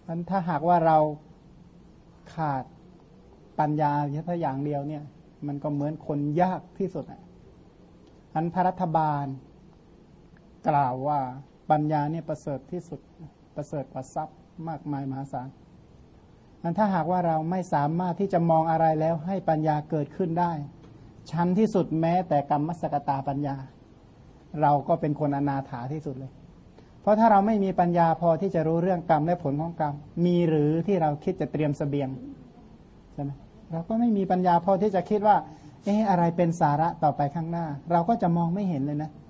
นั้นถ้าหากว่าเราขาดปัญญาแค่อย่างเดียวเนี่ยมันก็เหมือนคนยากที่สุดอันพระรัฐบาลกล่าวว่าปัญญาเนี่ยประเสริฐที่สุดประเสริฐกว่าทรัพย์มากมายมหาศาลอันถ้าหากว่าเราไม่สามารถที่จะมองอะไรแล้วให้ปัญญาเกิดขึ้นได้ชั้นที่สุดแม้แต่กรรมสกตาปัญญาเราก็เป็นคนอนาถาที่สุดเลยเพราะถ้าเราไม่มีปัญญาพอที่จะรู้เรื่องกรรมและผลของกรรมมีหรือที่เราคิดจะเตรียมเสบียงใช่ไหมเราก็ไม่มีปัญญาพอที่จะคิดว่าอะไรเป็นสาระต่อไปข้างหน้าเราก็จะมองไม่เห็นเลยนะ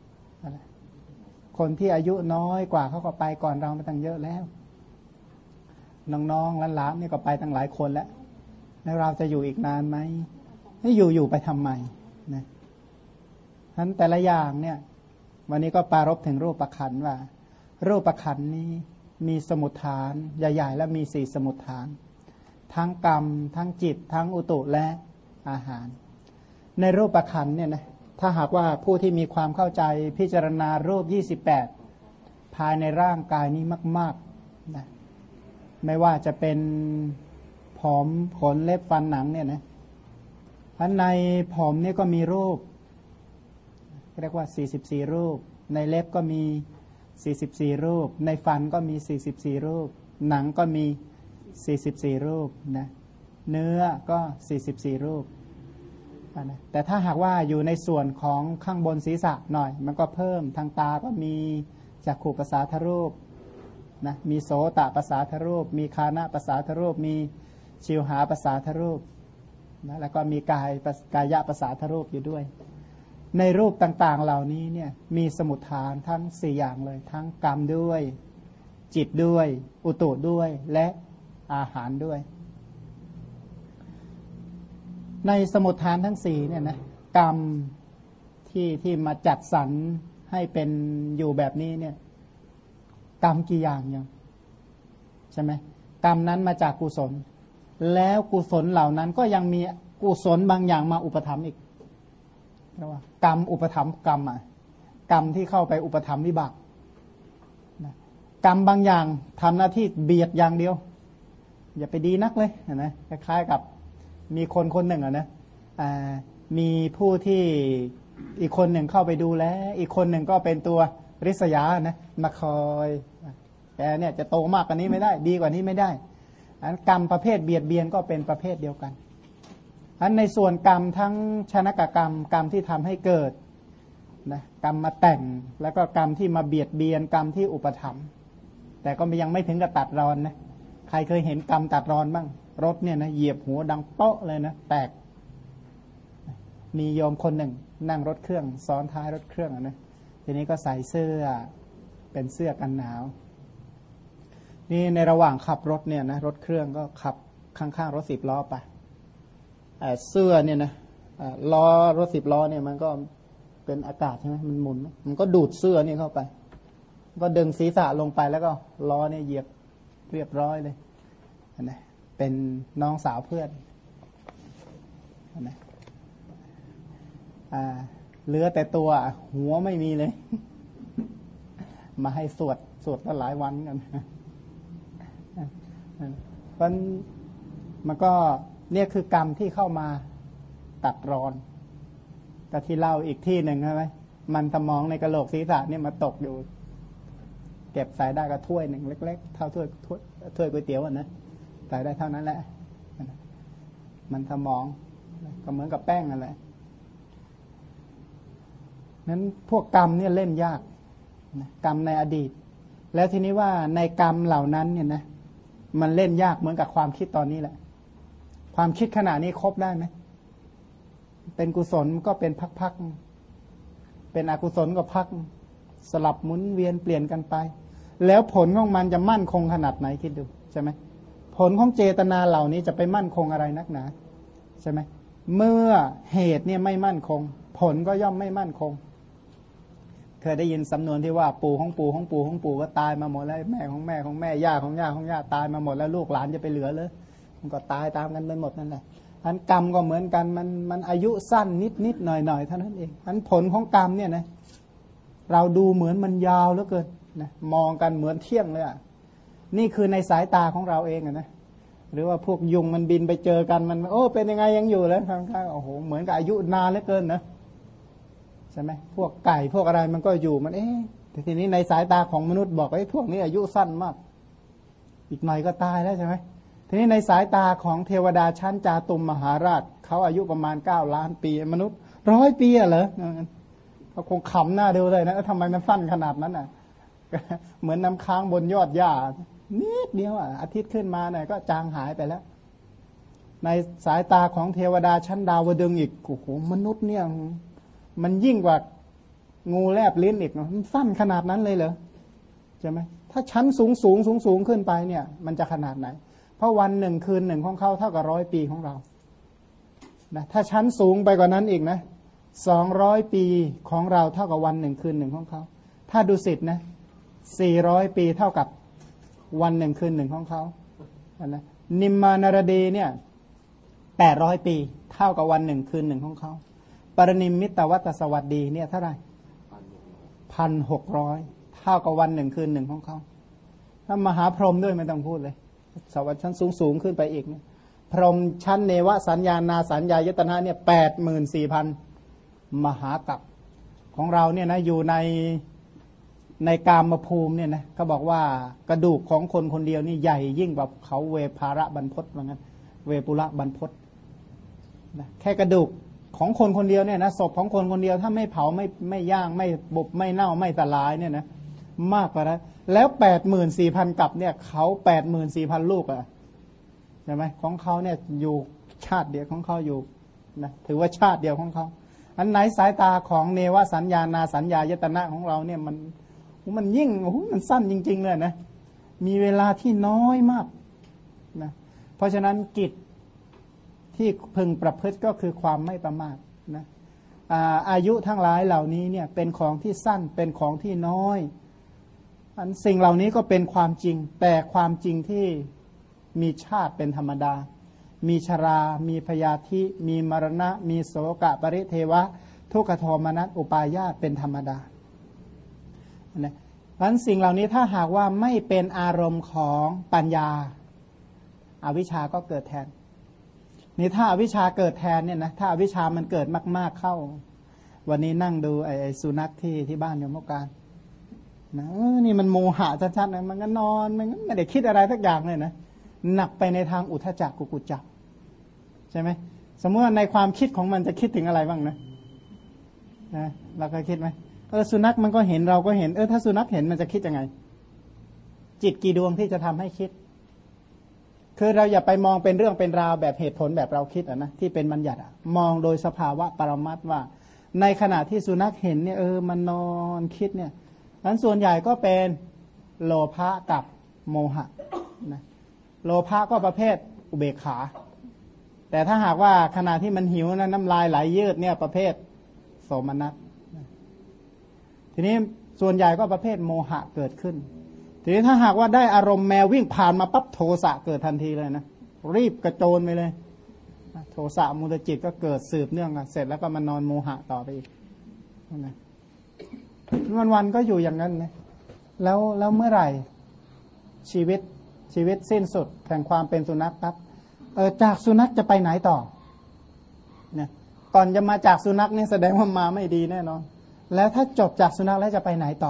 คนที่อายุน้อยกว่าเขาก็ไปก่อนเรามาตั้งเยอะแล้วน้องๆหลานๆนี่ก็ไปตั้งหลายคนแล้วเราจะอยู่อีกนานไหมให้อยู่ไปทำไมนะฉะนั้นแต่ละอย่างเนี่ยวันนี้ก็ปรารภถึงรูปขันธ์ว่ารูปขันธ์นี้มีสมุฏฐานใหญ่ๆและมี4สมุฏฐานทั้งกรรมทั้งจิตทั้งอุตุและอาหารในรูปขันธ์เนี่ยนะถ้าหากว่าผู้ที่มีความเข้าใจพิจารณารูป28ภายในร่างกายนี้มากๆนะไม่ว่าจะเป็นผมขนเล็บฟันหนังเนี่ยนะอันในผมนี่ก็มีรูปเรียกว่า44รูปในเล็บก็มี44รูปในฟันก็มี44รูปหนังก็มี44รูปนะเนื้อก็44รูปนะแต่ถ้าหากว่าอยู่ในส่วนของข้างบนศีรษะหน่อยมันก็เพิ่มทางตาก็มีจักขุประสาทรูปนะมีโสตประสาทรูปมีคานะประสาทรูปมีชิวหาประสาทรูปนะแล้วก็มีกายะประสาทรูปอยู่ด้วยในรูปต่างๆเหล่านี้เนี่ยมีสมุฏฐานทั้ง4อย่างเลยทั้งกรรมด้วยจิตด้วยอุตุด้วยและอาหารด้วยในสมุฏฐานทั้ง4เนี่ยนะกรรมที่มาจัดสรรให้เป็นอยู่แบบนี้เนี่ยกรรมกี่อย่างยังใช่ไหมกรรมนั้นมาจากกุศลแล้วกุศลเหล่านั้นก็ยังมีกุศลบางอย่างมาอุปถัมภ์อีกเรียกว่ากรรมอุปถัมภ์กรรมกรรมที่เข้าไปอุปถัมภ์วิบากกรรมบางอย่างทำหน้าที่เบียดอย่างเดียวอย่าไปดีนักเลยนะคล้ายๆกับมีคนหนึ่งนะมีผู้ที่อีกคนหนึ่งเข้าไปดูแลอีกคนหนึ่งก็เป็นตัวริษยานะมาคอยแกเนี่ยจะโตมากกว่านี้ไม่ได้ดีกว่านี้ไม่ได้อันกรรมประเภทเบียดเบียนก็เป็นประเภทเดียวกันอันในส่วนกรรมทั้งชนกกรรมกรรมที่ทำให้เกิดนะกรรมมาแต่งแล้วก็กรรมที่มาเบียดเบียนกรรมที่อุปถัมภ์แต่ก็ยังไม่ถึงกับตัดรอนนะใครเคยเห็นกรรมตัดรอนบ้างรถเนี่ยนะเหยียบหัวดังเปาะเลยนะแตกมีโยมคนหนึ่งนั่งรถเครื่องซ้อนท้ายรถเครื่องนะทีนี้ก็ใส่เสื้อเป็นเสื้อกันหนาวนี่ในระหว่างขับรถเนี่ยนะรถเครื่องก็ขับข้างๆรถ10ล้อไปเสื้อเนี่ยนะล้อรถ10ล้อเนี่ยมันก็เป็นอากาศใช่ไหมมันหมุนมันก็ดูดเสื้อนี่เข้าไปก็ดึงศีรษะลงไปแล้วก็ล้อเนี่ยเหยียบเรียบร้อยเลยนะเป็นน้องสาวเพื่อนนะเหลือแต่ตัวหัวไม่มีเลยมาให้สวดละหลายวันกันเพราะมันก็เนี่ยคือกรรมที่เข้ามาตัดรอนแต่ที่เล่าอีกที่หนึ่งใช่ไหมมันสมองในกระโหลกศีรษะเนี่ยมาตกอยู่เก็บใส่ได้ก็ถ้วยหนึ่งเล็กๆเท่าถ้วยก๋วยเตี๋ยวนะใส่ได้เท่านั้นแหละมันสมองก็เหมือนกับแป้งนั่นแหละนั้นพวกกรรมเนี่ยเล่นยากกรรมในอดีตแล้วทีนี้ว่าในกรรมเหล่านั้นเนี่ยนะมันเล่นยากเหมือนกับความคิดตอนนี้แหละความคิดขณะนี้ครบได้ไหมเป็นกุศลก็เป็นพักๆเป็นอกุศลก็พักสลับหมุนเวียนเปลี่ยนกันไปแล้วผลของมันจะมั่นคงขนาดไหนคิดดูใช่ไหมผลของเจตนาเหล่านี้จะไปมั่นคงอะไรนักหนาใช่ไหมเมื่อเหตุเนี่ยไม่มั่นคงผลก็ย่อมไม่มั่นคงเคยได้ยินสำนวนที่ว่าปู่ของปู่ของปู่ของปู่ก็ตายมาหมดแล้วแม่ของแม่ของแม่ย่าของย่าของย่าตายมาหมดแล้วลูกหลานจะไปเหลือเลยมันก็ตายตามกันไปหมดนั่นแหละอันกรรมก็เหมือนกันมันอายุสั้นนิดหน่อยเท่านั้นเองอันผลของกรรมเนี่ยนะเราดูเหมือนมันยาวเหลือเกินนะมองกันเหมือนเที่ยงเลยนี่คือในสายตาของเราเองนะหรือว่าพวกยุงมันบินไปเจอกันมันโอ้เป็นยังไงยังอยู่เลยข้างๆโอ้โหเหมือนกับอายุนานเหลือเกินนะใช่ไหมพวกไก่พวกอะไรมันก็อยู่มันแต่ทีนี้ในสายตาของมนุษย์บอกไอ้พวกนี้อายุสั้นมากอีกหน่อยก็ตายแล้วใช่ไหมทีนี้ในสายตาของเทวดาชั้นจาตุมมหาราชเขาอายุประมาณ9 ล้านปีมนุษย์100 ปีเหรอเขาคงขำหน้าดูเลยนะทำไมมันสั้นขนาดนั้นอ่ะเหมือนน้ำค้างบนยอดหญ้านิดเดียวอาทิตย์ขึ้นมาเนี่ยก็จางหายไปแล้วในสายตาของเทวดาชั้นดาวดึงอีกโอ้โหมนุษย์เนี่ยมันยิ่งกว่างูแลบลิ้นอีกเนาะมันสั้นขนาดนั้นเลยเหรอใช่ไหมถ้าชั้นสูงขึ้นไปเนี่ยมันจะขนาดไหนเพราะวันหนึ่งคืนหนึ่งของเขาเท่ากับ100 ปีของเรานะถ้าชั้นสูงไปกว่านั้นอีกนะ200 ปีของเราเท่ากับวันหนึ่งคืนหนึ่งของเขาถ้าดุสิตนะ400 ปีเท่ากับวันหนึ่งคืนหนึ่งของเขานะนิมมานารดีเนี่ย800 ปีเท่ากับวันหนึ่งคืนหนึ่งของเขาปรนิมมิตวัตสวัสดีเนี่ยเท่าไหร่1,600เท่ากับวันหนึ่งคืนหนึ่งของเขาถ้ามหาพรหมด้วยไม่ต้องพูดเลยสวรรค์ชั้นสูงขึ้นไปอีกเนี่ยพรหมชั้นเนวสัญญานาสัญญายตนะเนี่ย84,000 มหากัปของเราเนี่ยนะอยู่ในกามภูมิเนี่ยนะเขาบอกว่ากระดูกของคนคนเดียวนี่ใหญ่ยิ่งกว่าเขาเวภาระบรรพตว่างั้นเวปุระบรรพตนะแค่กระดูกของคนคนเดียวเนี่ยนะศพของคนคนเดียวถ้าไม่เผาไม่ย่างไม่บุบไม่เน่าไม่สลายเนี่ยนะมากกว่านั้นแล้ว 84,000 กับเนี่ยเขา 84,000 ลูกอ่ะใช่ไหมของเขาเนี่ยอยู่ชาติเดียวของเขาอยู่นะถือว่าชาติเดียวของเขาอันไหนสายตาของเนวสัญญานาสัญญายตนะของเราเนี่ยมันยิ่งมันสั้นจริงๆเลยนะมีเวลาที่น้อยมากนะเพราะฉะนั้นกิจที่พึงประพฤติก็คือความไม่ประมาทนะอายุทั้งหลายเหล่านี้เนี่ยเป็นของที่สั้นเป็นของที่น้อยอันสิ่งเหล่านี้ก็เป็นความจริงแต่ความจริงที่มีชาติเป็นธรรมดามีชรามีพยาธิมีมรณะมีโศกะปริเทวะทุกขโทมนัสอุปาญาตเป็นธรรมดานะเพราะฉะนั้นสิ่งเหล่านี้ถ้าหากว่าไม่เป็นอารมณ์ของปัญญาอวิชชาก็เกิดแทนนี่ถ้าอวิชชาเกิดแทนเนี่ยนะถ้าอวิชชามันเกิดมากๆเข้าวันนี้นั่งดูไอ้สุนัขที่บ้านโยมการนะนี่มันโมหะชัดๆนะมันก็นอนมันไม่ได้คิดอะไรสักอย่างเลยนะหนักไปในทางอุทธัจจะกุกุจจะใช่ไหมสมมติว่าในความคิดของมันจะคิดถึงอะไรบ้างนะเราก็คิดไหมสุนัขมันก็เห็นเราก็เห็นถ้าสุนัขเห็นมันจะคิดยังไงจิตกี่ดวงที่จะทำให้คิดคือเราอย่าไปมองเป็นเรื่องเป็นราวแบบเหตุผลแบบเราคิดนะที่เป็นบัญญัติมองโดยสภาวะปรมัตถ์ว่าในขณะที่สุนัขเห็นเนี่ยมันนอนคิดเนี่ยนั้นส่วนใหญ่ก็เป็นโลภะกับโมหะนะโลภะก็ประเภทอุเบกขาแต่ถ้าหากว่าขณะที่มันหิวนะน้ำลายไหลยืดเนี่ยประเภทโสมนัสทีนี้ส่วนใหญ่ก็ประเภทโมหะเกิดขึ้นทีนี้ถ้าหากว่าได้อารมณ์แมววิ่งผ่านมาปั๊บโทสะเกิดทันทีเลยนะรีบกระโจนไปเลยโทสะมูลจิตก็เกิดสืบเนื่องกันเสร็จแล้วก็มานอนโมหะต่อไปอีกนะวันๆก็อยู่อย่างนั้นนะแล้วเมื่อไหร่ชีวิตสิ้นสุดแห่งความเป็นสุนัขครับจากสุนัขจะไปไหนต่อเนี่ยก่อนจะมาจากสุนัขนี่แสดงว่ามาไม่ดีแน่นอนแล้วถ้าจบจากสุนัขแล้วจะไปไหนต่อ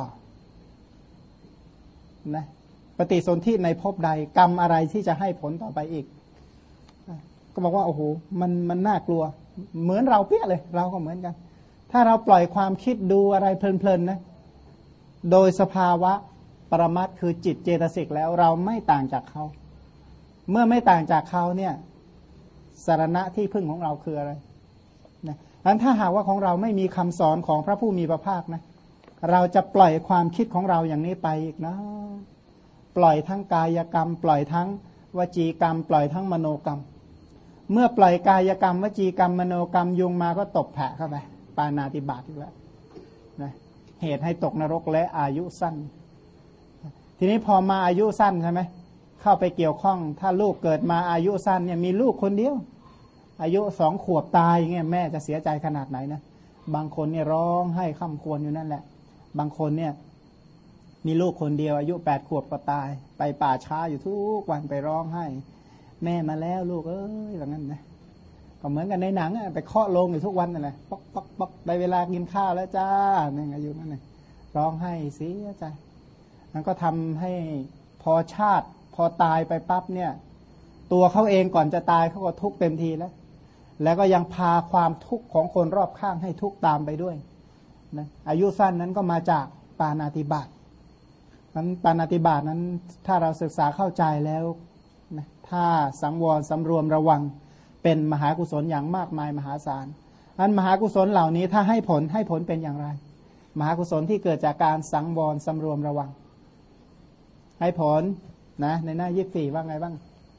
นะปฏิสนธิในภพใดกรรมอะไรที่จะให้ผลต่อไปอีกก็บอกว่าโอ้โหมันน่ากลัวเหมือนเราเปี้ยเลยเราก็เหมือนกันถ้าเราปล่อยความคิดดูอะไรเพลินๆนะโดยสภาวะปรมัตถ์คือจิตเจตสิกแล้วเราไม่ต่างจากเขาเมื่อไม่ต่างจากเขาเนี่ยสรณะที่พึ่งของเราคืออะไรนะงั้นถ้าหากว่าของเราไม่มีคำสอนของพระผู้มีพระภาคนะเราจะปล่อยความคิดของเราอย่างนี้ไปอีกนะปล่อยทั้งกายกรรมปล่อยทั้งวจีกรรมปล่อยทั้งมโนกรรมเมื่อปล่อยกายกรรมวจีกรรมมโนกรรมยุงมาก็ตบแผะเข้าไปปาณาติบาตอีกแล้วนะเหตุให้ตกนรกและอายุสั้นทีนี้พอมาอายุสั้นใช่ไหมเข้าไปเกี่ยวข้องถ้าลูกเกิดมาอายุสั้นเนี่ยมีลูกคนเดียวอายุ2 ขวบตายเงี้ยแม่จะเสียใจขนาดไหนนะบางคนเนี่ยร้องให้ค่ำควรอยู่นั่นแหละบางคนเนี่ยมีลูกคนเดียวอายุ8 ขวบก็ตายไปป่าช้าอยู่ทุกวันไปร้องไห้แม่มาแล้วลูกเอ้ยอย่างนั้นนะก็เหมือนกันในหนังอะไปเคาะโลงอยู่ทุกวันนั่นแหละป๊อกป๊อกป๊อกได้เวลากินข้าวแล้วจ้านี่อายุนั่นเลยร้องไห้เสียใจมันก็ทำให้พอชาติพอตายไปปั๊บเนี่ยตัวเขาเองก่อนจะตายเขาก็ทุกข์เต็มทีแล้วก็ยังพาความทุกข์ของคนรอบข้างให้ทุกข์ตามไปด้วยนะอายุสั้นนั้นก็มาจากปาณาติบาตนั้นปาณาติบาตนั้นถ้าเราศึกษาเข้าใจแล้วนะถ้าสังวรสำรวมระวังเป็นมหากุศลอย่างมากมายมหาศาลอันมหากุศลเหล่านี้ถ้าให้ผลเป็นอย่างไรมหากุศลที่เกิดจากการสังวรสำรวมระวังให้ผลนะในหน้า24ว่าไงบ้าง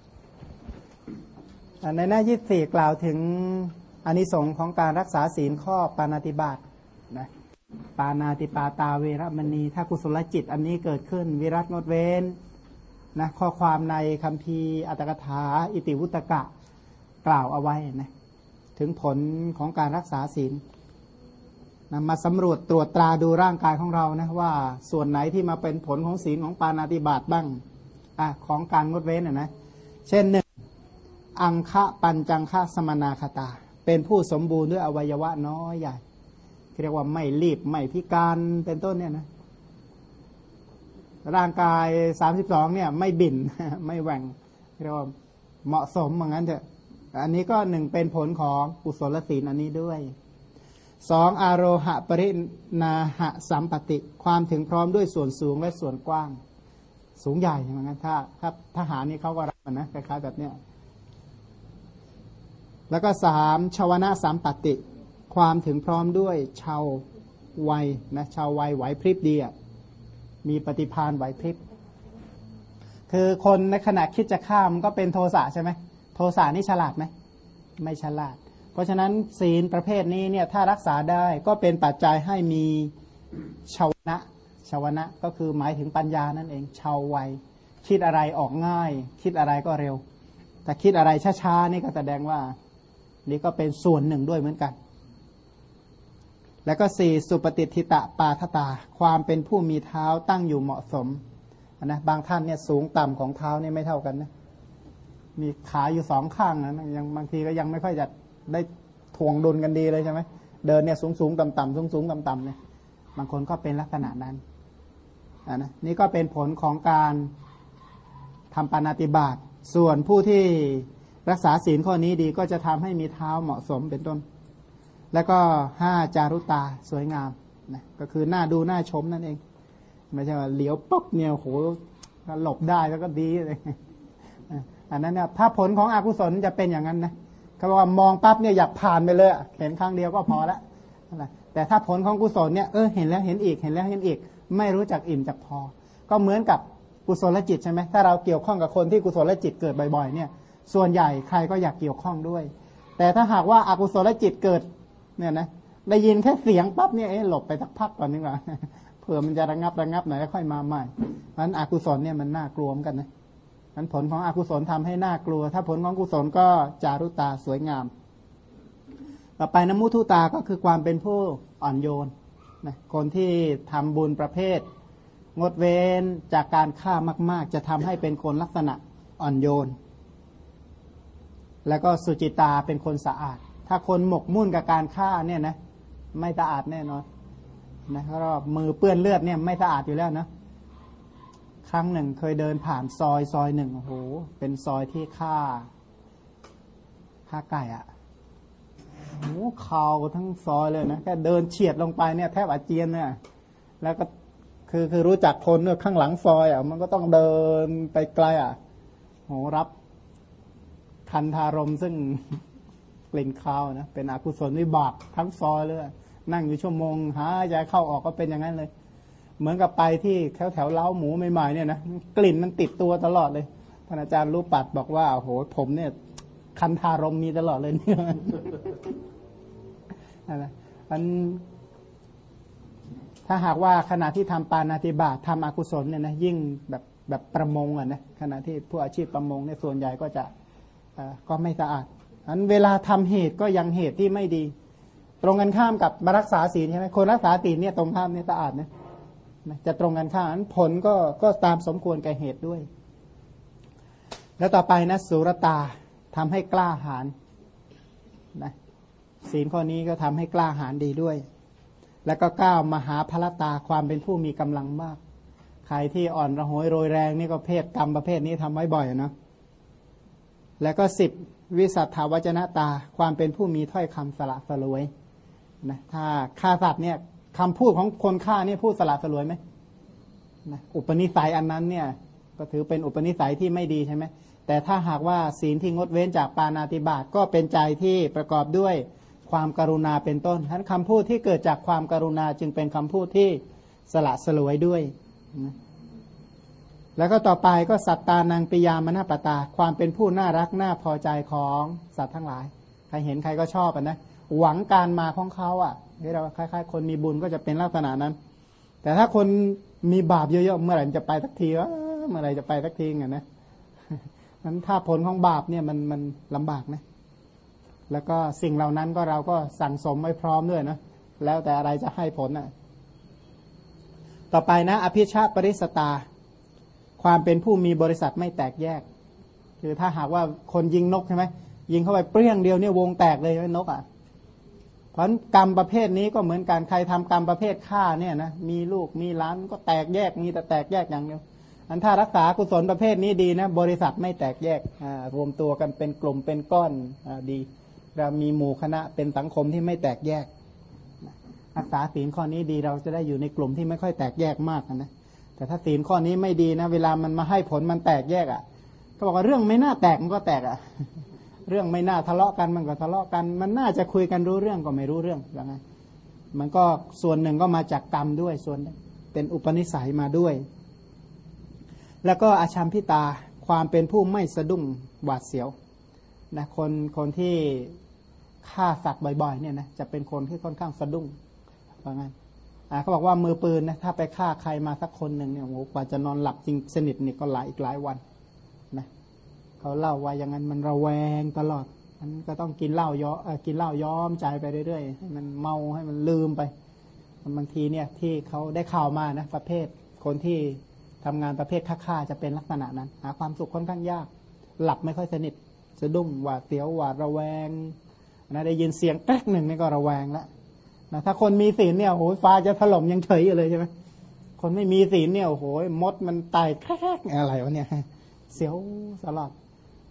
ในหน้า24กล่าวถึงอานิสงส์ของการรักษาศีลข้อปาณาติบาตนะปาณาติปาตาเวรมณีถ้ากุศลจิตอันนี้เกิดขึ้นวิรัตงดเว้นนะข้อความในคัมภีร์อัตถกถาอิติวุตกะกล่าวเอาไว้นะถึงผลของการรักษาศีลนะมาสำรวจตรวจตราดูร่างกายของเรานะว่าส่วนไหนที่มาเป็นผลของศีลของปาณาติบาตบ้างของการงดเว้นนะเช่นหนึ่งอังคะปัญจังคะสมนาคตาเป็นผู้สมบูรณ์ด้วยอวัยวะน้อยใหญ่เรียกว่าไม่รีบไม่พิการเป็นต้นเนี่ยนะร่างกาย32เนี่ยไม่บิ่น ไม่แหว่งเรียกว่าเหมาะสมเหมือนกันเถอะอันนี้ก็หนึ่งเป็นผลของกุศลศีลอันนี้ด้วย2อโรหะปรินาหะสัมปติความถึงพร้อมด้วยส่วนสูงและส่วนกว้างสูงใหญ่เหมือนกันถ้าทหารนี่เขาก็รับนะคล้ายๆแบบเนี้ยแล้วก็3ชวนะสัมปติความถึงพร้อมด้วยชาววัยนะชาววัยไหวพริบดีอ่ะมีปฏิภาณไหวพริบคือคนในขณะคิดจะฆ่ามันก็เป็นโทสะใช่ไหมโทสะนี่ฉลาดไหมไม่ฉลาดเพราะฉะนั้นศีลประเภทนี้เนี่ยถ้ารักษาได้ก็เป็นปัจจัยให้มีชาวนะก็คือหมายถึงปัญญานั่นเองชาววัยคิดอะไรออกง่ายคิดอะไรก็เร็วแต่คิดอะไรช้าๆนี่ก็แสดงว่านี่ก็เป็นส่วนหนึ่งด้วยเหมือนกันแล้วก็4สุปฏิทิตะปาทตาความเป็นผู้มีเท้าตั้งอยู่เหมาะสมนะบางท่านเนี่ยสูงต่ำของเท้านี่ไม่เท่ากันนะมีขาอยู่2ข้างนะยังบางทีก็ยังไม่ค่อยจะได้ถ่วงดุลกันดีเลยใช่ไหมเดินเนี่ยสูงต่ำต่ำเนี่ยบางคนก็เป็นลักษณะนั้นนะนี่ก็เป็นผลของการทำปาณาติบาตส่วนผู้ที่รักษาศีลข้อนี้ดีก็จะทำให้มีเท้าเหมาะสมเป็นต้นแล้วก็5จารุตาสวยงามนะก็คือหน้าดูหน้าชมนั่นเองไม่ใช่ว่าเหลียวปุ๊บเนี่ยโหหลบได้แล้วก็ดีเลยอันนั้นเนี่ยถ้าผลของอกุศลจะเป็นอย่างนั้นนะเขาบอกว่ามองปั๊บเนี่ยอยากผ่านไปเลยเห็นครั้งเดียวก็พอละแต่ถ้าผลของกุศลเนี่ยเห็นแล้วเห็นอีกเห็นแล้วเห็นอีกไม่รู้จักอิ่มจักพอก็เหมือนกับกุศลจิตใช่ไหมถ้าเราเกี่ยวข้องกับคนที่กุศลจิตเกิดบ่อยๆเนี่ยส่วนใหญ่ใครก็อยากเกี่ยวข้องด้วยแต่ถ้าหากว่าอกุศลจิตเกิดเนี่ยนะได้ยินแค่เสียงปั๊บเนี่ยหลบไปสักพักก่อนนึกว่าเผื่อมันจะระงับหน่อยแล้วค่อยมาใหม่เพราะฉะนั้นอกุศลเนี่ยมันน่ากลัวเหมือนกันนะนั้นผลของอกุศลทำให้น่ากลัวถ้าผลของกุศลก็จารุตาสวยงามต่อไปนมุทุตาก็คือความเป็นผู้อ่อนโยนนะคนที่ทำบุญประเภทงดเว้นจากการฆ่ามากๆจะทำให้เป็นคนลักษณะอ่อนโยนแล้วก็สุจิตาเป็นคนสะอาดถ้าคนหมกมุ่นกับการฆ่าเนี่ยนะไม่สะอาดแน่นอนนะเพราะว่ามือเปื้อนเลือดเนี่ยไม่สะอาดอยู่แล้วนะครั้งหนึ่งเคยเดินผ่านซอยหนึ่งโอ้โหเป็นซอยที่ฆ่าไก่อ่ะโอ้ขาวทั้งซอยเลยนะแค่เดินเฉียดลงไปเนี่ยแทบอาเจียนเนี่ยแล้วก็คือรู้จักคนเนี่ยข้างหลังซอยอ่ะมันก็ต้องเดินไปไกลอ่ะโหรับคันธารมซึ่งกลิ่นคาวนะเป็นอกุศลวิบากทั้งซอยเลยนั่งอยู่ชั่วโมงหายใจเข้าออกก็เป็นอย่างนั้นเลยเหมือนกับไปที่แถวเล้าหมูใหม่ๆเนี่ยนะกลิ่นมันติดตัวตลอดเลยท่านอาจารย์รู้ปัดบอกว่าโอ้โหผมเนี่ยคันธารมมีตลอดเลยเนี่ยมันถ้าหากว่าขณะที่ทำปาณาติบาตทำอกุศลเนี่ยนะยิ่งแบบประมงอ่ะนะขณะที่ผู้อาชีพประมงเนี่ยส่วนใหญ่ก็ไม่สะอาดอันเวลาทำเหตุก็ยังเหตุที่ไม่ดีตรงกันข้ามกับมารักษาศีลใช่ไหมคนรักษาศีลเนี่ยตรงข้ามเนี่ยสะอาดนะจะตรงกันข้ามนั้นผลก็ตามสมควรแก่เหตุด้วยแล้วต่อไปนะสุรตาทำให้กล้าหาญนะศีลข้อนี้ก็ทำให้กล้าหาญดีด้วยแล้วก็9มหาพลตาความเป็นผู้มีกำลังมากใครที่อ่อนระหวยโรยแรงนี่ก็เพศกรรมประเภทนี้ทำไว้บ่อยนะแล้วก็10วิสัทธาวจนะตาความเป็นผู้มีถ้อยคำสละสลวยนะถ้าฆ่าสัตว์เนี่ยคำพูดของคนฆ่าเนี่ยพูดสละสลวยไหมนะอุปนิสัยอันนั้นเนี่ยก็ถือเป็นอุปนิสัยที่ไม่ดีใช่ไหมแต่ถ้าหากว่าศีลที่งดเว้นจากปาณาติบาตก็เป็นใจที่ประกอบด้วยความกรุณาเป็นต้นฉะนั้นคำพูดที่เกิดจากความกรุณาจึงเป็นคำพูดที่สละสลวยด้วยนะแล้วก็ต่อไปก็สัตตานังปิยามนาปตาความเป็นผู้น่ารักน่าพอใจของสัตว์ทั้งหลายใครเห็นใครก็ชอบนะหวังการมาของเขาที่เราคล้ายๆคนมีบุญก็จะเป็นลักษณะนั้นแต่ถ้าคนมีบาปเยอะๆเมื่อไหร่จะไปสักทีเมื่อไหร่จะไปสักทีไงนะนั้นถ้าผลของบาปเนี่ยมันลำบากนะแล้วก็สิ่งเหล่านั้นก็เราก็สั่งสมไว้พร้อมด้วยนะแล้วแต่อะไรจะให้ผลต่อไปนะอภิชาปริสตาความเป็นผู้มีบริษัทไม่แตกแยกคือถ้าหากว่าคนยิงนกใช่ไหมยิงเข้าไปเปรี้ยงเดียวเนี่ยวงแตกเลยนกเพราะกรรมประเภทนี้ก็เหมือนกันใครทำกรรมประเภทฆ่าเนี่ยนะมีลูกมีหลานก็แตกแยกมีแต่แตกแยกอย่างเดียวอันถ้ารักษากุศลประเภทนี้ดีนะบริษัทไม่แตกแยกรวมตัวกันเป็นกลุ่มเป็นก้อนดีเรามีหมู่คณะเป็นสังคมที่ไม่แตกแยกรักษาศีลข้อนี้ดีเราจะได้อยู่ในกลุ่มที่ไม่ค่อยแตกแยกมากนะแต่ถ้าศีลข้อนี้ไม่ดีนะเวลามันมาให้ผลมันแตกแยกก็บอกว่าเรื่องไม่น่าแตกมันก็แตกเรื่องไม่น่าทะเลาะกันมันก็ทะเลาะกันมันน่าจะคุยกันรู้เรื่องก็ไม่รู้เรื่องอย่างไงมันก็ส่วนหนึ่งก็มาจากกรรมด้วยส่วนเป็นอุปนิสัยมาด้วยแล้วก็อาชัมพิตาความเป็นผู้ไม่สะดุ้งหวาดเสียวนะคนที่ฆ่าสัตว์บ่อยๆเนี่ยนะจะเป็นคนที่ค่อนข้างสะดุ้งว่างั้นเขาบอกว่ามือปืนนะถ้าไปฆ่าใครมาสักคนหนึ่งเนี่ยโอ้กว่าจะนอนหลับจริงสนิทนี่ก็อีกหลายวันนะเขาเล่าว่าอย่างนั้นมันระแวงตลอดมันก็ต้องกินเหล้าย้อมใจไปเรื่อยๆให้มันเมาให้มันลืมไปบางทีเนี่ยที่เขาได้ข่าวมานะประเภทคนที่ทำงานประเภทฆ่าจะเป็นลักษณะนั้นหาความสุขค่อนข้างยากหลับไม่ค่อยสนิทสะดุ้งหวาดเสียวหวาดระแวงนะได้ยินเสียงแป๊กหนึ่งนี่ก็ระแวงแล้วนะถ้าคนมีศีลเนี่ยโอ้โหฟ้าจะถล่มยังเฉยอยู่เลยใช่ไหมคนไม่มีศีลเนี่ยโอ้โหมดมันไต่แครกอะไรวะเนี่ยเสียวตลอด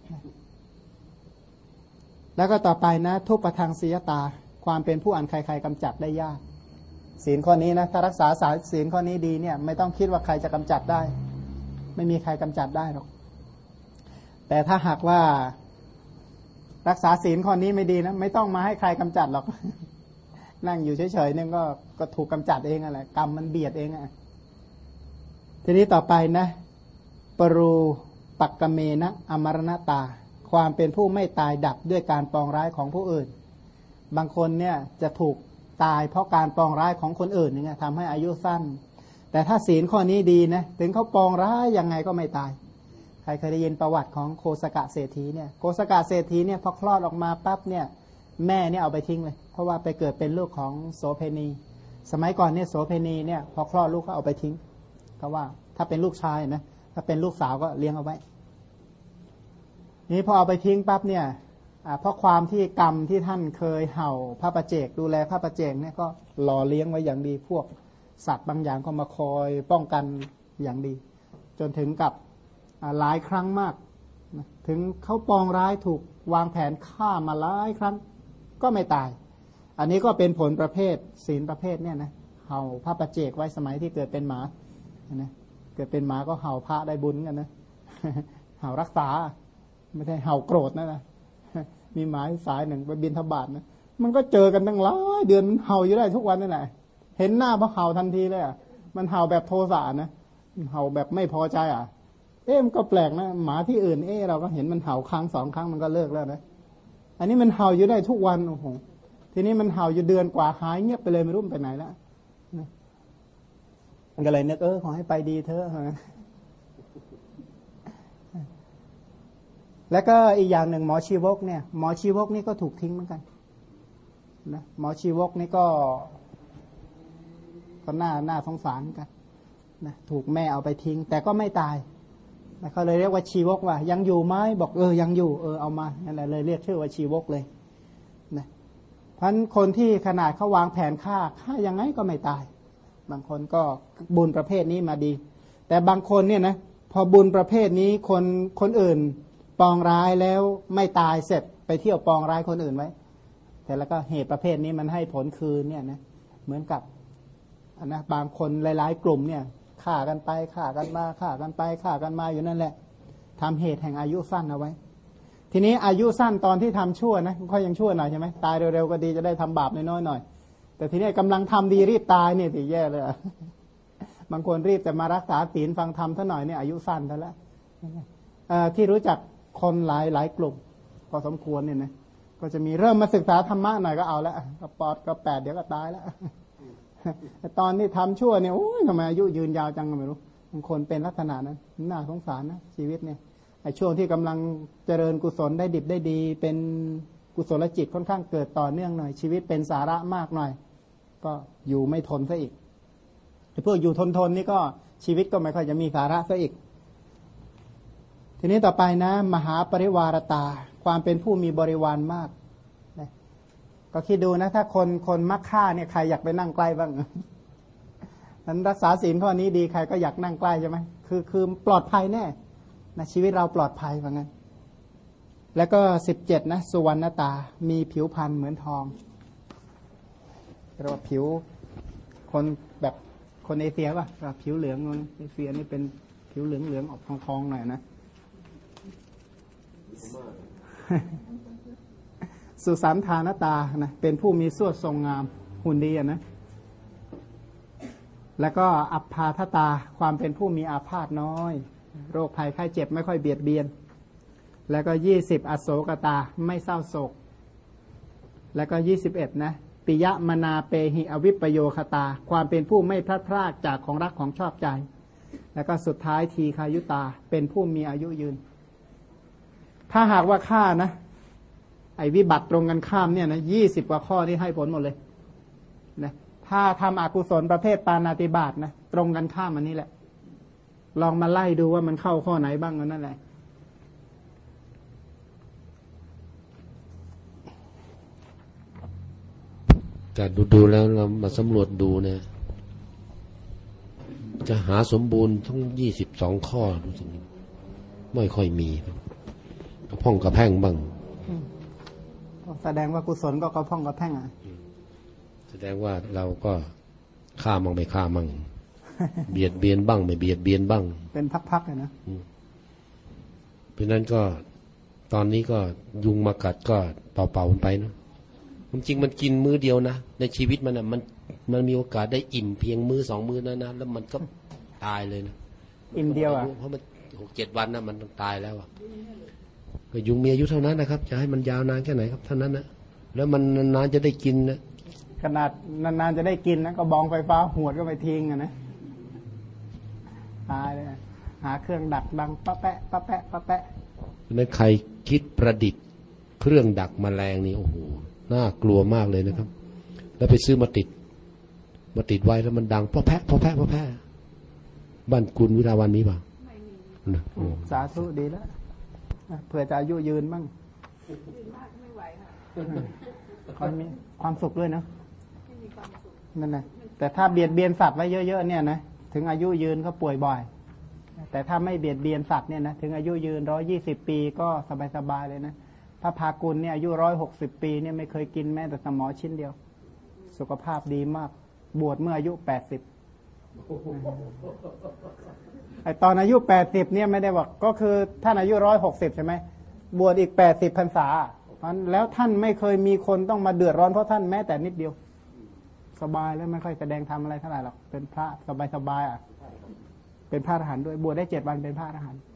แล้วก็ต่อไปนะทุปทังสียตาความเป็นผู้อันใครๆกำจัดได้ยากศีลข้อนี้นะถ้ารักษาศีลข้อนี้ดีเนี่ยไม่ต้องคิดว่าใครจะกำจัดได้ไม่มีใครกำจัดได้หรอกแต่ถ้าหากว่ารักษาศีลข้อนี้ไม่ดีนะไม่ต้องมาให้ใครกำจัดหรอกนั่งอยู่เฉยๆเนี่ยก็ถูกกำจัดเองอะไรกรรมมันเบียดเองทีนี้ต่อไปนะปรูปักกเมนะอมรณตาความเป็นผู้ไม่ตายดับด้วยการปองร้ายของผู้อื่นบางคนเนี่ยจะถูกตายเพราะการปองร้ายของคนอื่นเนี่ยทำให้อายุสั้นแต่ถ้าศีลข้อนี้ดีนะถึงเขาปองร้ายยังไงก็ไม่ตายใครเคยได้ยินประวัติของโคสกะเศรษฐีเนี่ยโคสกะเศรษฐีเนี่ยพอคลอดออกมาปั๊บเนี่ยแม่เนี่ยเอาไปทิ้งเลยเพราะว่าไปเกิดเป็นลูกของโสเพณีสมัยก่อนเนี่ยโสเพณีเนี่ยพอคลอดลูกก็เอาไปทิ้งก็ว่าถ้าเป็นลูกชายนะถ้าเป็นลูกสาวก็เลี้ยงเอาไว้นี่พอเอาไปทิ้งปั๊บเนี่ยเพราะความที่กรรมที่ท่านเคยเห่าพระประเจกดูแลพระประเจกเนี่ยก็หล่อเลี้ยงไว้อย่างดีพวกสัตว์บางอย่างก็มาคอยป้องกันอย่างดีจนถึงกับหลายครั้งมากถึงเขาปองร้ายถูกวางแผนฆ่ามาหลายครั้งก็ไม่ตายอันนี้ก็เป็นผลประเภทศีลประเภทเนี่ยนะเห่าพระประเจกไว้สมัยที่เกิดเป็นหมานะเกิดเป็นหมาก็เห่าพระได้บุญกันนะเห่ารักษาไม่ใช่เห่าโกรธนะมีหมาสายหนึ่งไปบิณฑบาตนะมันก็เจอกันตั้งหลายเดือนมันเห่าอยู่ได้ทุกวันนั่นแหละเห็นหน้าพอเห่าทันทีเลยมันเห่าแบบโทสะนะเห่าแบบไม่พอใจมันก็แปลกนะหมาที่อื่นเราก็เห็นมันเห่าครั้งสองครั้งมันก็เลิกแล้วนะอันนี้มันเห่าอยู่ได้ทุกวันโอ้โหทีนี้มันเห่าอยู่เดือนกว่าหายเงียบไปเลยไม่รู้ไปไหนแล้วมันก็เลยนึกขอให้ไปดีเถอะแล้วก็อีกอย่างหนึ่งหมอชีวกเนี่ยหมอชีวกนี่ก็ถูกทิ้งเหมือนกันนะหมอชีวกนี่ก็น่าสงสารกันนะถูกแม่เอาไปทิ้งแต่ก็ไม่ตายนะเขาเลยเรียกว่าชีวกว่ายังอยู่ไหมบอกยังอยู่เอามานั่นแหละเลยเรียกชื่อว่าชีวกเลยนะเพราะฉะนั้นคนที่ขนาดเขาวางแผนฆ่ายังไงก็ไม่ตายบางคนก็บุญประเภทนี้มาดีแต่บางคนเนี่ยนะพอบุญประเภทนี้คนอื่นปองร้ายแล้วไม่ตายเสร็จไปเที่ยวปองร้ายคนอื่นไว้แต่แล้วก็เหตุประเภทนี้มันให้ผลคืนเนี่ยนะเหมือนกับนะบางคนหลายๆกลุ่มเนี่ยฆ่ากันไปฆ่ากันมาฆ่ากันไปฆ่ากันมาอยู่นั่นแหละทำเหตุแห่งอายุสั้นเอาไว้ทีนี้อายุสั้นตอนที่ทำชั่วนะก็ยังชั่วหน่อยใช่ไหมตายเร็วๆก็ดีจะได้ทำบาปน้อยๆหน่อยแต่ทีนี้กำลังทำดีรีบตายเนี่ยสิแย่เลยบางคนรีบแต่มารักษาศีลฟังธรรมซะหน่อยเนี่ยอายุสั้นซะแล้วที่รู้จักคนหลายกลุ่มพอสมควรเนี่ยนะก็จะมีเริ่มมาศึกษาธรรมะหน่อยก็เอาละก็ปอดก็8เดี๋ยวก็ตายแล้วตอนที่ทำชั่วเนี่ยโอ้ยทำไมอายุยืนยาวจังก็ไม่รู้บางคนเป็นลักษณะนั้นน่าสงสารนะชีวิตเนี่ยไอ้ช่วงที่กำลังเจริญกุศลได้ดิบได้ดีเป็นกุศลจิตค่อนข้างเกิดต่อเนื่องหน่อยชีวิตเป็นสาระมากหน่อยก็อยู่ไม่ทนซะอีกไอ้พวกอยู่ทนนี่ก็ชีวิตก็ไม่ค่อยจะมีสาระซะอีกทีนี้ต่อไปนะมหาปริวารตาความเป็นผู้มีบริวารมากนะก็คิดดูนะถ้าคนมักฆ่าเนี่ยใครอยากไปนั่งใกล้บ้างนั้นรักษาศีลข้อนี้ดีใครก็อยากนั่งใกล้ใช่ไหมคือปลอดภัยแน่นะชีวิตเราปลอดภัยว่างั้นแล้วก็17นะสุวรรณตามีผิวพรรณเหมือนทองเรียกว่าผิวคนแบบคนเอเชียป่ะผิวเหลืองคนเอเชียนี่เป็นผิวเหลืองออกทองๆหน่อยนะสุสันธานตานะเป็นผู้มีสวดทรงงามหุ่นดีนะแล้วก็อัปพาทตาความเป็นผู้มีอาพาธน้อยโรคภัยไข้เจ็บไม่ค่อยเบียดเบียนแล้วก็20อโศกตาไม่เศร้าโศกแล้วก็21นะปิยมนาเปหิอวิปโยคตาความเป็นผู้ไม่พลัดพรากจากของรักของชอบใจแล้วก็สุดท้ายทีคายุตาเป็นผู้มีอายุยืนถ้าหากว่าฆ่านะไอ้วิบัติตรงกันข้ามเนี่ยนะ20กว่าข้อที่ให้ผลหมดเลยนะถ้าทำอกุศลประเภทปาณาติบาตนะตรงกันข้ามอันนี้แหละลองมาไล่ดูว่ามันเข้าข้อไหนบ้างนั่นแหละแต่ดูแล้วเรามาสำรวจดูเนี่ยจะหาสมบูรณ์ทั้ง22ข้อรู้สึกไม่ค่อยมีกระพ่องกระแพ่งบ้างแสดงว่ากุศลก็กระพ่องกระแพ่งแสดงว่าเราก็ฆ่ามั่งไม่ฆ่ามั่ง เบียดเบียนบ้างไม่เบียดเบียนบ้างเป็นพักๆเลยนะเพราะนั้นก็ตอนนี้ก็ยุงมากัดก็เป่าๆไปนะจริงมันกินมื้อเดียวนะในชีวิตมันมันมีโอกาสได้อิ่มเพียงมื้อ2มื้อนั้นนะแล้วมันก็ตายเลยนะอิ่มเดียวเพราะมัน6-7 วันนะมันต้องตายแล้วก็ยุงมีอายุเท่านั้นนะครับจะให้มันยาวนานแค่ไหนครับเท่านั้นนะแล้วมันนานจะได้กินนะขนาดนานๆจะได้กินนะก็บองไฟฟ้าหวดก็ไปทิ้งนะตายเลยหาเครื่องดักดังปะแปะปะแปะปะแปะนั่นใครคิดประดิษฐ์เครื่องดักแมลงนี่โอ้โหน่ากลัวมากเลยนะครับแล้วไปซื้อมาติดไว้แล้วมันดังพ่อแพะบ้านคุณวิลาวันมีเปล่าสาธุดีแล้วเผื่อจะอายุยืนบ้างยืนมากไม่ไหวค่ะมันมีความสุขด้วยนะนั่นนะแต่ถ้าเบียดเบียนสัตว์ไว้เยอะๆเนี่ยนะถึงอายุยืนก็ป่วยบ่อยแต่ถ้าไม่เบียดเบียนสัตว์เนี่ยนะถึงอายุยืน120 ปีก็สบายๆเลยนะพระภากุลเนี่ยอายุ160 ปีเนี่ยไม่เคยกินแม้แต่สมอชิ้นเดียวสุขภาพดีมากบวชเมื่ออายุ80ไอตอนอายุ80เนี่ยไม่ได้บอกก็คือท่านอายุ160ใช่ไหมบวชอีก80 พรรษาแล้วท่านไม่เคยมีคนต้องมาเดือดร้อนเพราะท่านแม้แต่นิดเดียวสบายแล้วไม่ค่อยแสดงทำอะไรเท่าไหร่หรอกเป็นพระสบายเป็นพระอรหันต์ด้วยบวชได้7 วันเป็นพระอรหันต์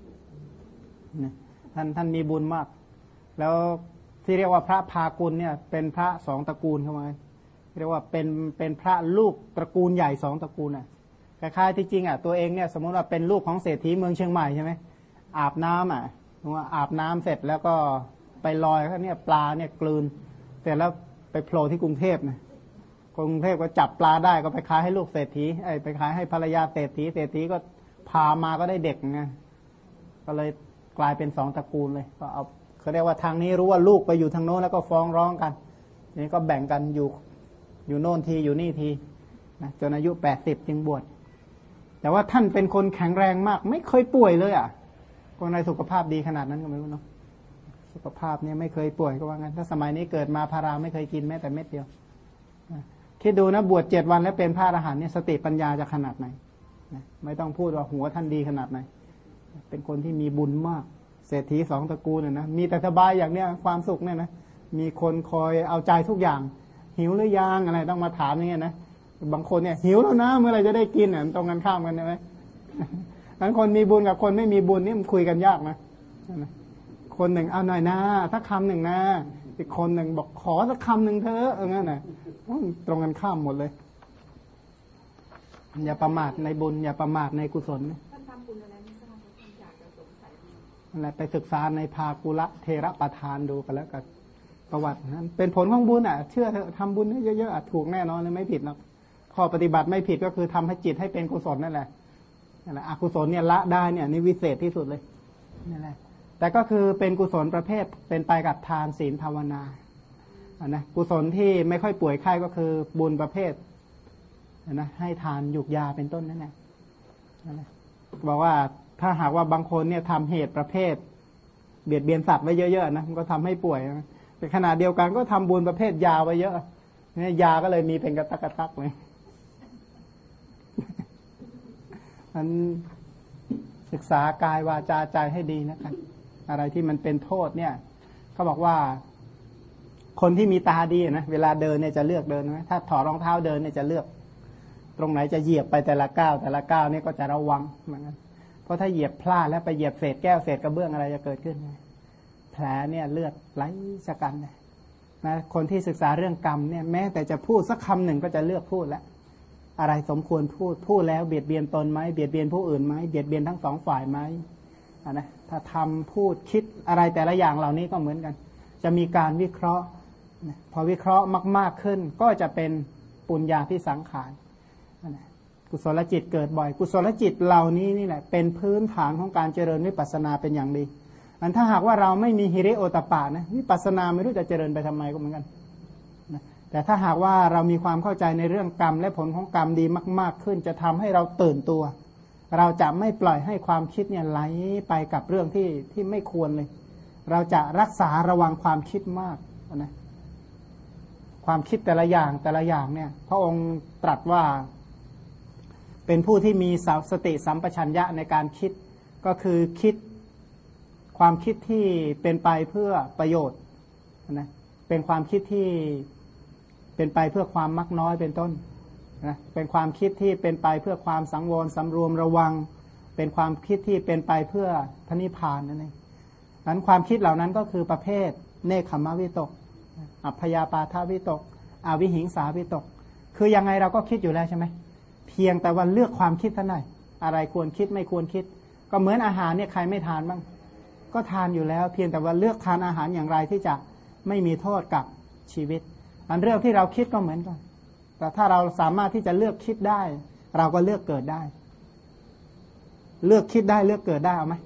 ท่านมีบุญมากแล้วที่เรียกว่าพระภากุลเนี่ยเป็นพระ2 ตระกูลเข้ามาเรียกว่าเป็นพระลูกตระกูลใหญ่2 ตระกูลคล้ายๆที่จริงตัวเองเนี่ยสมมติว่าเป็นลูกของเศรษฐีเมืองเชียงใหม่ใช่ไหมอาบน้ำว่าอาบน้ำเสร็จแล้วก็ไปลอยเขาเนี่ยปลาเนี่ยกลืนเสร็จแล้วไปโผล่ที่กรุงเทพนะกรุงเทพก็จับปลาได้ก็ไปขายให้ลูกเศรษฐีไปขายให้ภรรยาเศรษฐีเศรษฐีก็พามาก็ได้เด็กไงก็เลยกลายเป็นสองตระกูลเลยก็เอาเขาเรียกว่าทางนี้รู้ว่าลูกไปอยู่ทางโน้นแล้วก็ฟ้องร้องกันทีนี้ก็แบ่งกันอยู่โน่นทีอยู่นี่ทีนะจนอายุ80จึงบวชแต่ว่าท่านเป็นคนแข็งแรงมากไม่เคยป่วยเลยคนในสุขภาพดีขนาดนั้นก็ไม่รู้เนาะสุขภาพเนี่ยไม่เคยป่วยก็ว่างั้นถ้าสมัยนี้เกิดมาพาราไม่เคยกินแม้แต่เม็ดเดียวคิดดูนะบวช7 วันแล้วเป็นพระอรหันต์เนี่ยสติปัญญาจะขนาดไหนไม่ต้องพูดว่าหัวท่านดีขนาดไหนเป็นคนที่มีบุญมากเศรษฐี2 ตระกูลนะมีแต่สบายอย่างเนี้ยความสุขเนี่ยนะมีคนคอยเอาใจทุกอย่างหิวหรือยังอะไรต้องมาถามอย่างเงี้ยนะบางคนเนี่ยหิวแล้วนะเมื่อไหร่จะได้กินตรงกันข้ามกันใช่ไหมทั้งคนมีบุญกับคนไม่มีบุญนี่มันคุยกันยากนะคนหนึ่งเอาหน่อยนะสักคำหนึ่งนะอีกคนหนึ่งบอกขอสักคำหนึ่งเถอะงั้นนะตรงกันข้ามหมดเลยอย่าประมาทในบุญอย่าประมาทในกุศลท่านทำบุญอะไรไม่ทราบท่านอยากจะสงสัยอะไรไปศึกษาในภากุละเทระประธานดูกันแล้วกันประวัตินั้นเป็นผลของบุญเชื่อเถอะทำบุญเยอะๆถูกแน่นอนเลยไม่ผิดหรอกข้อปฏิบัติไม่ผิดก็คือทำให้จิตให้เป็นกุศลนั่นแหละอกุศลเนี่ยละได้เนี่ยนี่วิเศษที่สุดเลยนั่นแหละแต่ก็คือเป็นกุศลประเภทเป็นไปกับทานศีลภาวนานะกุศลที่ไม่ค่อยป่วยไข้ก็คือบุญประเภทนะให้ทานหยุกยาเป็นต้นนั่นแหละบอกว่าถ้าหากว่าบางคนเนี่ยทำเหตุประเภทเบียดเบียนสัตว์ไว้เยอะๆนะมันก็ทำให้ป่วยแต่ขณะเดียวกันก็ทำบุญประเภทยาไว้เยอะเนี่ยยาก็เลยมีเป็นกระตักเลยมันศึกษากายวาจาใจให้ดีนะครับอะไรที่มันเป็นโทษเนี่ยเขาบอกว่าคนที่มีตาดีนะเวลาเดินเนี่ยจะเลือกเดินไหมถ้าถอดรองเท้าเดินเนี่ยจะเลือกตรงไหนจะเหยียบไปแต่ละก้าวนี่ก็จะระวังเหมือนกันเพราะถ้าเหยียบพลาดแล้วไปเหยียบเศษแก้วเศษกระเบื้องอะไรจะเกิดขึ้นแผลเนี่ยเลือดไหลชะกันนะคนที่ศึกษาเรื่องกรรมเนี่ยแม้แต่จะพูดสักคำหนึ่งก็จะเลือกพูดแล้วอะไรสมควรพูดแล้วเบียดเบียนตนไหมเบียดเบียนผู้อื่นไหมเบียดเบียนทั้งสองฝ่ายไหมนะถ้าทำพูดคิดอะไรแต่ละอย่างเหล่านี้ก็เหมือนกันจะมีการวิเคราะห์พอวิเคราะห์มากๆขึ้นก็จะเป็นปุญญาพิสังขารกุศลจิตเกิดบ่อยกุศลจิตเหล่านี้นี่แหละเป็นพื้นฐานของการเจริญวิปัสสนาเป็นอย่างดีถ้าหากว่าเราไม่มีหิริโอตปะนะวิปัสสนาไม่รู้จะเจริญไปทำไมก็เหมือนกันแต่ถ้าหากว่าเรามีความเข้าใจในเรื่องกรรมและผลของกรรมดีมากๆขึ้นจะทำให้เราตื่นตัวเราจะไม่ปล่อยให้ความคิดเนี่ยไหลไปกับเรื่องที่ไม่ควรเลยเราจะรักษาระวังความคิดมากนะความคิดแต่ละอย่างเนี่ยพระองค์ตรัสว่าเป็นผู้ที่มีสติสัมปชัญญะในการคิดก็คือคิดความคิดที่เป็นไปเพื่อประโยชน์นะเป็นความคิดที่เป็นไปเพื่อความมักน้อยเป็นต้นนะเป็นความคิดที่เป็นไปเพื่อความสังวรสำรวมระวังเป็นความคิดที่เป็นไปเพื่อพระนิพพานนั่นเองนั้นความคิดเหล่านั้นก็คือประเภทเนคขมวิตกอัพพยาปาทวิตกอวิหิงสาวิตกคือยังไงเราก็คิดอยู่แล้วใช่ไหมเพียงแต่ว่าเลือกความคิดเท่านั้นอะไรควรคิดไม่ควรคิดก็เหมือนอาหารเนี่ยใครไม่ทานบ้างก็ทานอยู่แล้วเพียงแต่ว่าเลือกทานอาหารอย่างไรที่จะไม่มีโทษกับชีวิตอันเรื่องที่เราคิดก็เหมือนกันแต่ถ้าเราสามารถที่จะเลือกคิดได้เราก็เลือกเกิดได้เลือกคิดได้เลือกเกิดได้เอาไหม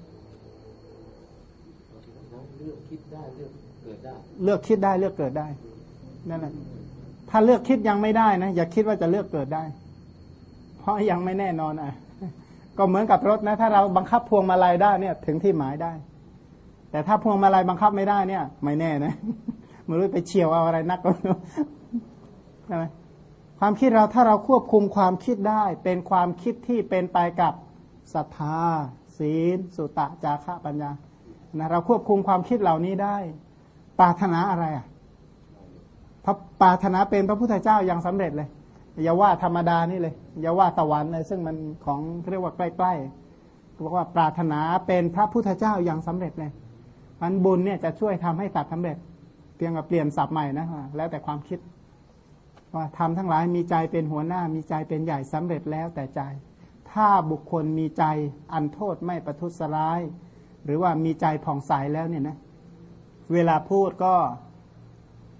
เลือกคิดได้เลือกเกิดได้เลือกคิดได้เลือกเกิดได้นั่นแหละถ้าเลือกคิดยังไม่ได้นะอย่าคิดว่าจะเลือกเกิดได้เพราะยังไม่แน่นอนก็เหมือนกับรถนะถ้าเราบังคับพวงมาลัยได้เนี่ยถึงที่หมายได้แต่ถ้าพวงมาลัยบังคับไม่ได้เนี่ยไม่แน่นะไม่รู้ไปเฉี่ยวเอาอะไรนักก็ใช่ไหมความคิดเราถ้าเราควบคุมความคิดได้เป็นความคิดที่เป็นไปกับศรัทธาศีลสุตะจาคะปัญญานะเราควบคุมความคิดเหล่านี้ได้ปรารถนาอะไรพระปรารถนาเป็นพระพุทธเจ้ายังสำเร็จเลยอย่าว่าธรรมดานี่เลยอย่าว่าสวรรค์เลยซึ่งมันของเรียกว่าใกล้ๆบอกว่าปรารถนาเป็นพระพุทธเจ้ายังสำเร็จเลยอันบุญเนี่ยจะช่วยทำให้ตัดสำเร็จเพียงกับเปลี่ยนศัพท์ใหม่นะแล้วแต่ความคิดว่าทำทั้งหลายมีใจเป็นหัวหน้ามีใจเป็นใหญ่สำเร็จแล้วแต่ใจถ้าบุคคลมีใจอันโทษไม่ประทุษร้ายหรือว่ามีใจผ่องใสแล้วเนี่ยนะเวลาพูดก็เ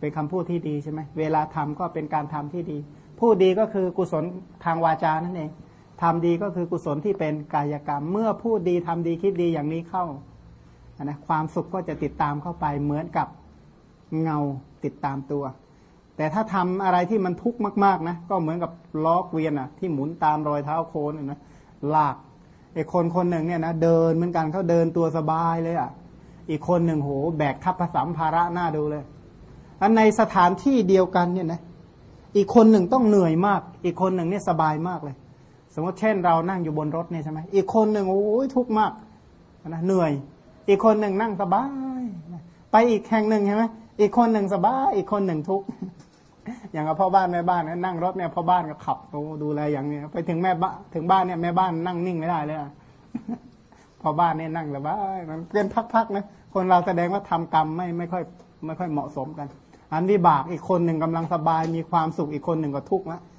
เป็นคำพูดที่ดีใช่ไหมเวลาทำก็เป็นการทำที่ดีพูดดีก็คือกุศลทางวาจานั่นเองทำดีก็คือกุศลที่เป็นกายกรรมเมื่อพูดดีทำดีคิดดีอย่างนี้เข้านะความสุขก็จะติดตามเข้าไปเหมือนกับเงาติดตามตัวแต่ถ้าทำอะไรที่มันทุกข์มากๆนะก็เหมือนกับล้อเกวียนอ่ะที่หมุนตามรอยเท้าโคลนนะลากไอ้คนคนหนึ่งเนี่ยนะเดินเหมือนกันเขาเดินตัวสบายเลยอ่ะอีกคนหนึ่งโหแบกทัพสัมภาระหน้าดูเลยอันในสถานที่เดียวกันเนี่ยนะอีกคนหนึ่งต้องเหนื่อยมากอีกคนหนึ่งเนี่ยสบายมากเลยสมมติเช่นเรานั่งอยู่บนรถเนี่ยใช่ไหมอีกคนหนึ่งโอ้ยทุกข์มากนะเหนื่อยอีกคนหนึ่งนั่งสบายไปอีกแห่งหนึ่งใช่ไหมอีกคนหนึ่งสบายอีกคนหนึ่งทุกข์อย่างกับพ่อบ้านแม่บ้านนั่งรถเนี่ยพ่อบ้านก็ขับโอ้ดูแลอย่างนี้ไปถึงแม่บ้านถึงบ้านเนี่ยแม่บ้านนั่งนิ่งไม่ได้เลยพ่อบ้านเนี่ยนั่งสบายมันเป็นพักๆนะคนเราแสดงว่าทำกรรมไม่ค่อยเหมาะสมกันอันวิบากอีกคนหนึ่งกำลังสบายมีความสุขอีกคนหนึ่งก็ทุกข์ละ